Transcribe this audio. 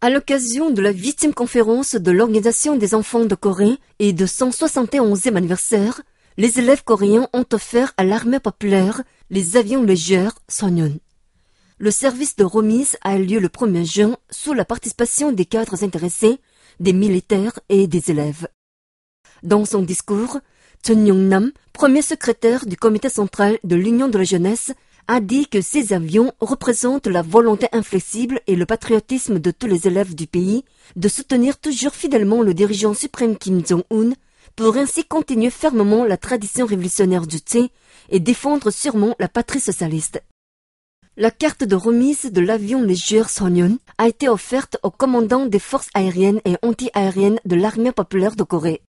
À l'occasion de la 8e conférence de l'Organisation des enfants de Corée et de son 71e anniversaire, les élèves coréens ont offert à l'armée populaire les avions légers Sonyeon. Le service de remise a eu lieu le 1er juin sous la participation des cadres intéressés, des militaires et des élèves. Dans son discours, Chun Yong-nam, premier secrétaire du comité central de l'Union de la jeunesse, a dit que ces avions représentent la volonté inflexible et le patriotisme de tous les élèves du pays de soutenir toujours fidèlement le dirigeant suprême Kim Jong-un pour ainsi continuer fermement la tradition révolutionnaire du Che et défendre sûrement la patrie socialiste. La carte de remise de l'avion léger Sonyeon a été offerte au commandant des forces aériennes et anti-aériennes de l'armée populaire de Corée.